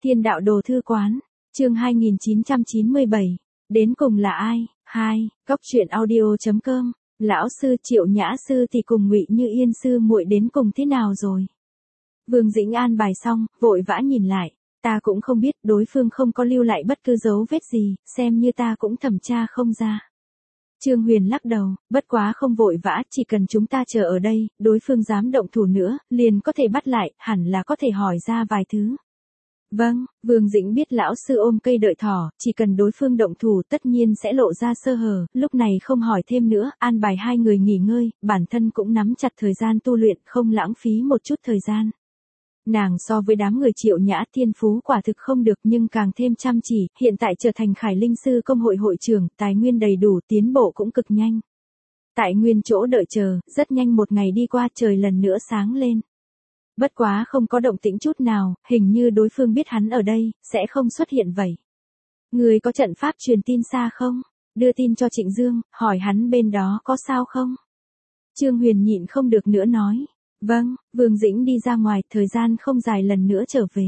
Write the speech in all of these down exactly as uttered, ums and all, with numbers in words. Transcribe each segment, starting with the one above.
Thiên đạo đồ thư quán, chương hai nghìn chín trăm chín mươi bảy, đến cùng là ai? hai, Cóc truyện audio chấm com, lão sư Triệu Nhã sư thì cùng Ngụy Như Yên sư muội đến cùng thế nào rồi? Vương Dĩnh an bài xong, vội vã nhìn lại, ta cũng không biết, đối phương không có lưu lại bất cứ dấu vết gì, xem như ta cũng thẩm tra không ra. Trương Huyền lắc đầu, bất quá không vội vã, chỉ cần chúng ta chờ ở đây, đối phương dám động thủ nữa, liền có thể bắt lại, hẳn là có thể hỏi ra vài thứ. Vâng, Vương Dĩnh biết lão sư ôm cây đợi thỏ, chỉ cần đối phương động thủ tất nhiên sẽ lộ ra sơ hở, lúc này không hỏi thêm nữa, an bài hai người nghỉ ngơi, bản thân cũng nắm chặt thời gian tu luyện, không lãng phí một chút thời gian. Nàng so với đám người Triệu Nhã thiên phú quả thực không được nhưng càng thêm chăm chỉ, hiện tại trở thành Khải Linh sư công hội hội trưởng, tài nguyên đầy đủ, tiến bộ cũng cực nhanh. Tại nguyên chỗ đợi chờ, rất nhanh một ngày đi qua, trời lần nữa sáng lên. Bất quá không có động tĩnh chút nào, hình như đối phương biết hắn ở đây, sẽ không xuất hiện vậy. Người có trận pháp truyền tin xa không? Đưa tin cho Trịnh Dương, hỏi hắn bên đó có sao không? Trương Huyền nhịn không được nữa nói. Vâng, Vương Dĩnh đi ra ngoài, thời gian không dài lần nữa trở về.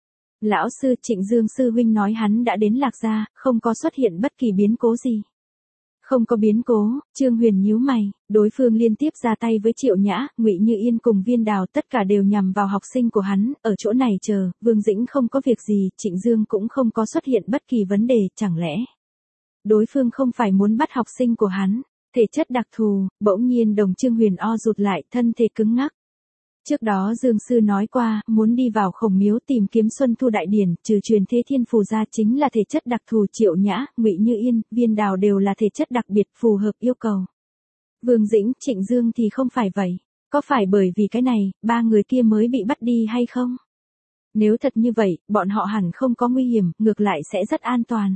Lão sư Trịnh Dương sư huynh nói hắn đã đến Lạc Gia, không có xuất hiện bất kỳ biến cố gì. Không có biến cố, Trương Huyền nhíu mày, đối phương liên tiếp ra tay với Triệu Nhã, Ngụy Như Yên cùng Viên Đào, tất cả đều nhằm vào học sinh của hắn, ở chỗ này chờ, Vương Dĩnh không có việc gì, Trịnh Dương cũng không có xuất hiện bất kỳ vấn đề, chẳng lẽ đối phương không phải muốn bắt học sinh của hắn? Thể chất đặc thù, bỗng nhiên đồng Trương Huyền o rụt lại, thân thể cứng ngắc. Trước đó Dương Sư nói qua, muốn đi vào Khổng Miếu tìm kiếm Xuân Thu Đại Điển, trừ truyền thế thiên phù ra chính là thể chất đặc thù. Triệu Nhã, Ngụy Như Yên, Viên Đào đều là thể chất đặc biệt phù hợp yêu cầu. Vương Dĩnh, Trịnh Dương thì không phải vậy. Có phải bởi vì cái này, ba người kia mới bị bắt đi hay không? Nếu thật như vậy, bọn họ hẳn không có nguy hiểm, ngược lại sẽ rất an toàn.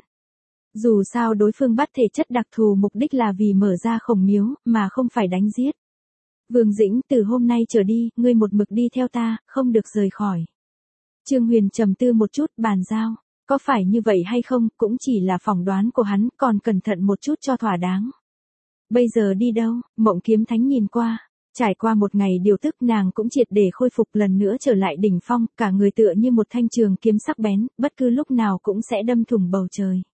Dù sao đối phương bắt thể chất đặc thù mục đích là vì mở ra Khổng Miếu, mà không phải đánh giết. Vương Dĩnh, từ hôm nay trở đi, ngươi một mực đi theo ta, không được rời khỏi. Trương Huyền trầm tư một chút, bàn giao. Có phải như vậy hay không, cũng chỉ là phỏng đoán của hắn, còn cẩn thận một chút cho thỏa đáng. Bây giờ đi đâu? Mộng Kiếm Thánh nhìn qua. Trải qua một ngày điều tức, nàng cũng triệt để khôi phục, lần nữa trở lại đỉnh phong, cả người tựa như một thanh trường kiếm sắc bén, bất cứ lúc nào cũng sẽ đâm thủng bầu trời.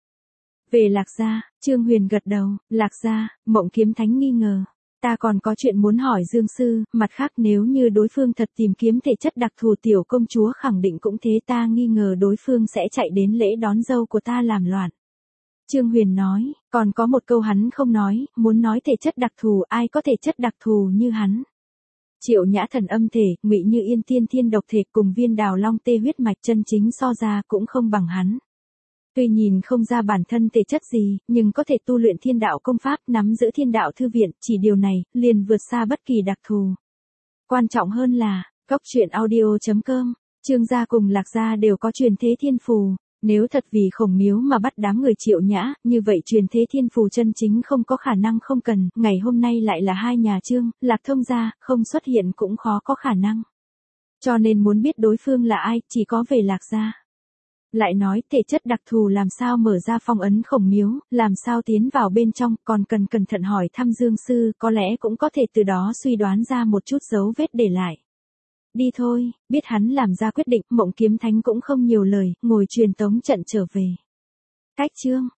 Về Lạc Gia, Trương Huyền gật đầu. Lạc Gia, Mộng Kiếm Thánh nghi ngờ. Ta còn có chuyện muốn hỏi Dương Sư, mặt khác nếu như đối phương thật tìm kiếm thể chất đặc thù, tiểu công chúa khẳng định cũng thế, ta nghi ngờ đối phương sẽ chạy đến lễ đón dâu của ta làm loạn. Trương Huyền nói, còn có một câu hắn không nói, muốn nói thể chất đặc thù, ai có thể chất đặc thù như hắn. Triệu Nhã thần âm thể, Ngụy Như Yên tiên thiên độc thể, cùng Viên Đào long tê huyết mạch, chân chính so ra cũng không bằng hắn. Tuy nhìn không ra bản thân thể chất gì, nhưng có thể tu luyện thiên đạo công pháp, nắm giữ thiên đạo thư viện, chỉ điều này, liền vượt xa bất kỳ đặc thù. Quan trọng hơn là, Cóc truyện audio chấm com, Trương gia cùng Lạc gia đều có truyền thế thiên phù. Nếu thật vì Khổng Miếu mà bắt đám người Triệu Nhã, như vậy truyền thế thiên phù chân chính không có khả năng không cần, ngày hôm nay lại là hai nhà Trương, Lạc thông gia, không xuất hiện cũng khó có khả năng. Cho nên muốn biết đối phương là ai, chỉ có về Lạc gia. Lại nói, thể chất đặc thù làm sao mở ra phong ấn Khổng Miếu, làm sao tiến vào bên trong, còn cần cẩn thận hỏi thăm Dương Sư, có lẽ cũng có thể từ đó suy đoán ra một chút dấu vết để lại. Đi thôi, biết hắn làm ra quyết định, Mộng Kiếm Thánh cũng không nhiều lời, ngồi truyền tống trận trở về. Cách chương,